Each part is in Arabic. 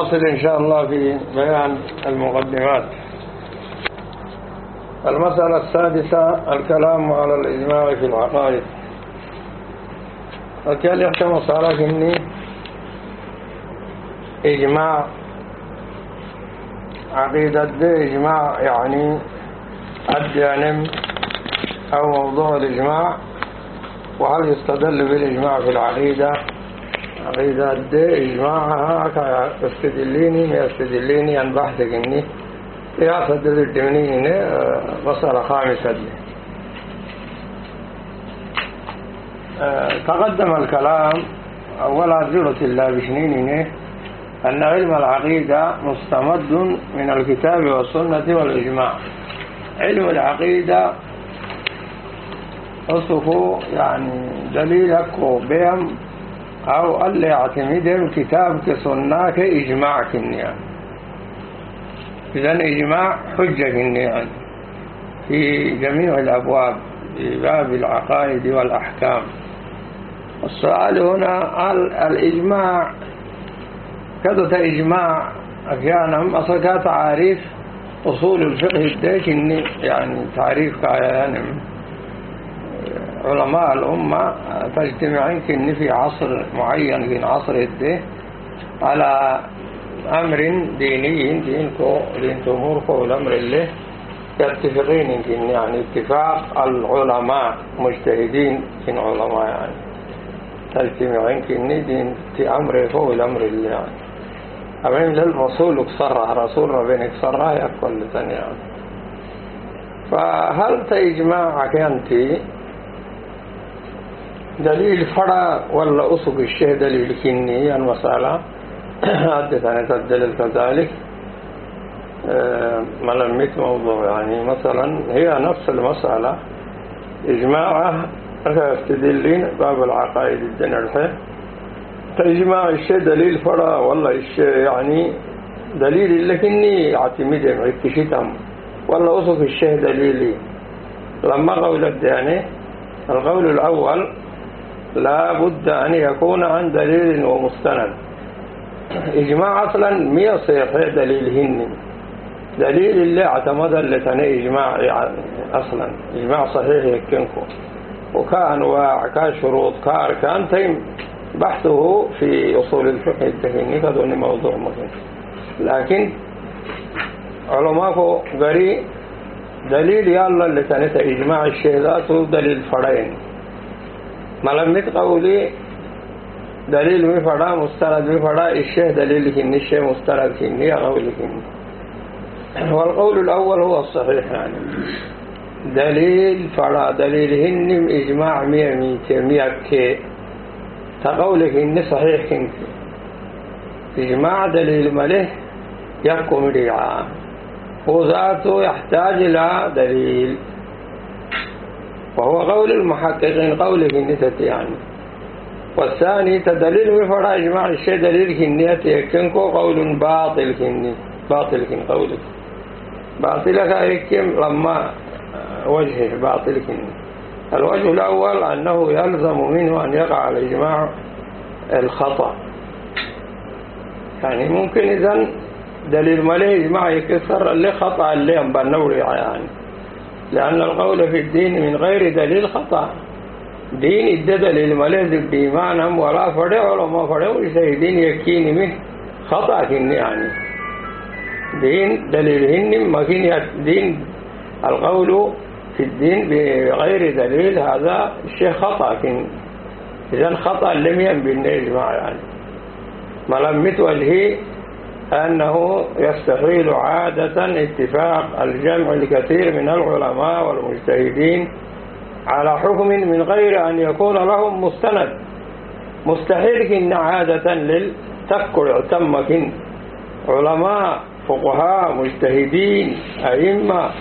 نواصل إن شاء الله في بيان المقدمات. المسألة السادسة الكلام على الإجماع في العقائد. وكان يحكم مسألة إني إجماع عقيدة إجماع يعني الجانب أو موضوع الإجماع، وهل يستدل بالإجماع في العقيدة عقيدة إجماعها يستدليني ما يستدليني أن بحثك إني يستدل الدمنين مسألة خامسة دي. تقدم الكلام أولا زيرة الله بشنين أن علم العقيدة مستمد من الكتاب والسنة والإجماع. علم العقيدة أصفه يعني دليلك بهم أو اللي يعتمدهم كتاب كسنة كإجماع كنيان. إذن إجماع حجة كنيان في جميع الأبواب في باب العقائد والأحكام. السؤال هنا الإجماع كذا إجماع أحيانا أصلا تعريف أصول الفقه الديك يعني تعريف كأيان علماء الأمة تجتمعين كن في عصر معين من عصر الدين على أمر ديني دين تموركو والأمر اللي يتفقين كن يعني اتفاق العلماء مجتهدين كن علماء يعني تجتمعين كن دين في أمره والأمر اللي يعني أمين للرسول اكسرها رسول ربين اكسرها يقول لتاني يعني. فهل تجمعك أنت دليل فرع ولا أسق الشيء دليل كني المسألة حدثنا تدلل كذلك ملمت موضوع يعني مثلا هي نفس المسألة إجماعه تدلين باب العقائد الدين الحين تجمع الشيء دليل فرع ولا الشيء يعني دليل لكني اعتمدهم عكشتهم ولا أسق الشيء دليلي. لما قول الديانة القول الأول لا بد أن يكون عن دليل ومستند. إجماع أصلا مية صيحة دليلهن دليل اللي اعتمد اللي إجماع يعني أصلا إجماع صحيح يكنكو وكان وكشروط كأركان تيم بحثه في أصول الفقه التكني كدوني موضوع مهم. لكن علماء قري دليل يالله اللي كانت إجماع الشهدات دليل فرعين ملمت قولي دليل مفرع مستند مفرع الشيء دليل كني الشيء مستند كني قولي كني. والقول الأول هو الصحيح يعني دليل فرع دليلهن إجماع مية كي تقولك إني صحيح كنك إجماع دليل مليه يحكم ريعا وذاته يحتاج إلى دليل وهو قول المحققين قولك النتة يعني. والثاني تدليل بفرع إجماع الشيء دليل كنية يكنكو قول باطل كني باطل كن قولك باطلك يكم لما وجهه باطل كني. الوجه الأول أنه يلزم منه أن يقع الإجماع الخطأ يعني ممكن إذن دليل مليه إجماع يكسر اللي خطأ اللي ينبنوري يعني لأن القول في الدين من غير دليل خطأ. دين الدليل الملازم بإيمانهم ولا فرع ولا ما فرع ويسيدين يكين منه خطأ كن يعني دين دليلهن ما كن دين القول في الدين بغير دليل هذا الشيء خطأ كن. إذن خطأ لم ينبن إجماع يعني ملمت وجهه أنه يستحيل عادة اتفاق الجمع الكثير من العلماء والمجتهدين على حكم من غير أن يكون لهم مستند. مستحيل كن عادة للتذكر اعتمكن علماء فقهاء مجتهدين أئمة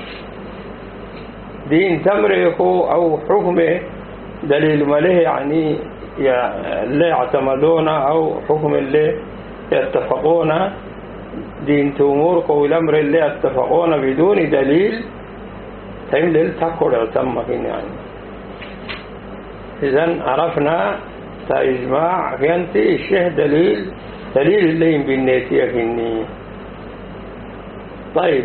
دين تمريكو أو حكمه دليل مليه يعني اللي يعتمدون أو حكم اللي يتفقون دين تأمورك والأمر اللي يتفقون بدون دليل تملل تقر تمكن يعني. إذن عرفنا تإجماع كنتي الشيء دليل دليل اللين بالنيتية في النية. طيب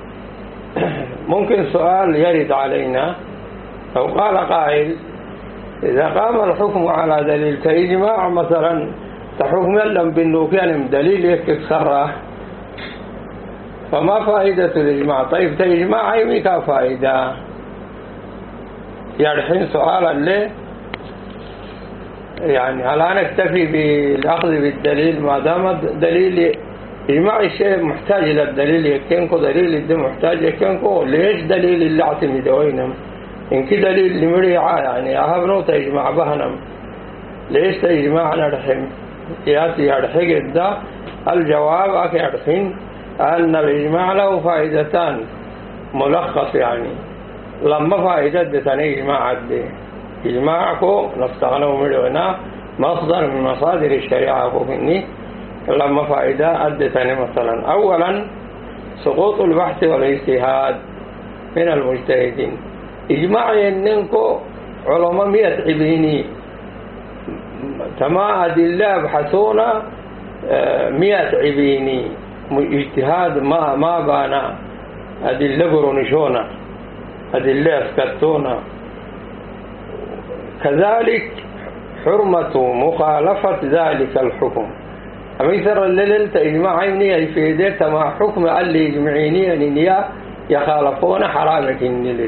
ممكن سؤال يرد علينا، لو قال قائل إذا قام الحكم على دليل كإجماع مثلا تحكم لم بأنه كان دليل يكسره، فما فائدة الإجماع؟ طيب تإجماع أي فائدة؟ يعني سؤال اللي يعني هل نكتفي بالأخذ بالدليل ما دام دليل إجماع الشيء محتاج إلى الدليل يكينكو، دليل الدم محتاج يكينكو، ليش دليل اللي اعتمد وينم إن كي دليل اللي مريعا يعني أهبنو تجمع بهنم، ليش تجمعنا رحم ياتي يرحق الدا؟ الجواب أكيرحين أن الإجماع له فائدتان ملخص، يعني لما فائدة دتاني إجماع الدي إجماعكو نستغنوا ملونا مصدر من مصادر الشريعة فيني، لما فائدة أدتني مثلا أولا سقوط البحث والاجتهاد من المجتهدين. إجماع ينكو علماء 100 عبيني تما أدلة بحثونا 100 عبيني اجتهاد ما بانا أدلة برونشونا أدلة اسكتونا. كذلك حرمة مخالفة ذلك الحكم، أميثر الليل تإجماع عيني يفيدت ما حكم اللي يجمعيني أن يخالفون حرامك الليل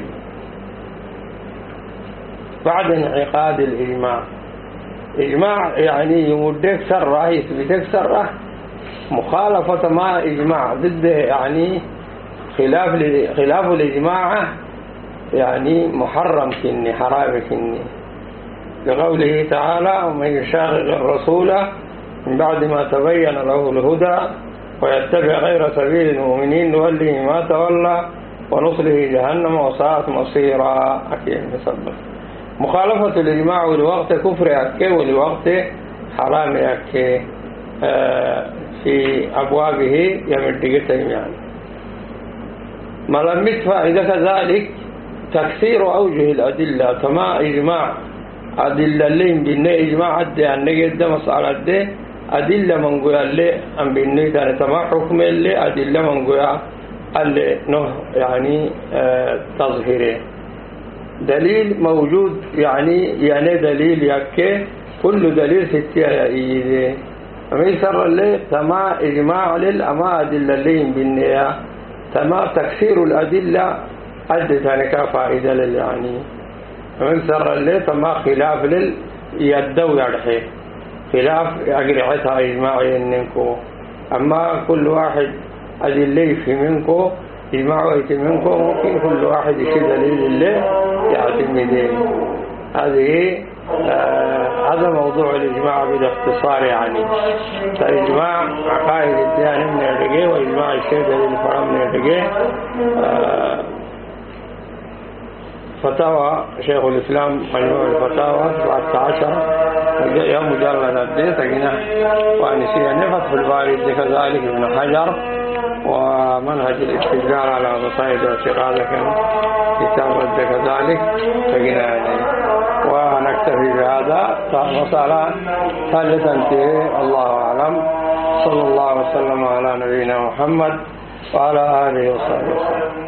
بعد انعقاد الإجماع. إجماع يعني يمدك سره يثبتك سره، مخالفة ما إجماع ضده يعني خلاف الإجماع يعني محرم كني حرام كني، لقوله تعالى ومن يشاقق الرسول من بعد ما تبين له الهدى ويتبع غير سبيل المؤمنين نوله ما تولى ونصله جهنم وساءت مصيرا. أكيد مصدق مخالفة الإجماع ولوقت كفر أكي ولوقت حرام أكي في أبوابه يمدقتهم يعني. ملمت فائدة كذلك تكثير أوجه الأدلة، كما إجماع أدلة اللي بإنه إجماع عدي أن نجد مسألة دي أدلة من قوية اللي أن بإنه كان تما حكم اللي أدلة من قوية اللي نه يعني تظهيره دليل موجود يعني دليل يكي كل دليل ستية يأيده. أما يسر اللي تما إجماع للأما أدلة اللي بإنه تما تكثير الأدلة أدت هناك فائدة يعني. ومن سر اللي تما خلاف يدو يرحي خلاف أقرعتها إجماعي إنكو، أما كل واحد أدلي في منكو إجماعي في منكو ممكن كل واحد يشي دليل اللي يعتمدين. هذا موضوع الإجماع بالاختصار يعني. فإجماع عقائد الديانة من الرقية وإجماع الشيء دليل فرام من الرقية. فتاوى شيخ الإسلام مجموع الفتاوى 17 يوم مجلد الدين تقنا وأنسية نفت في الباري كذلك ابن حجر ومنهج الاستدلال على مصائد واعتقاد كتاب كذلك تقنا يعني. ونكتفي بهذا مسألة ثالثة انتهي الله أعلم. صلى الله وسلم على نبينا محمد وعلى آله وصحبه وسلم.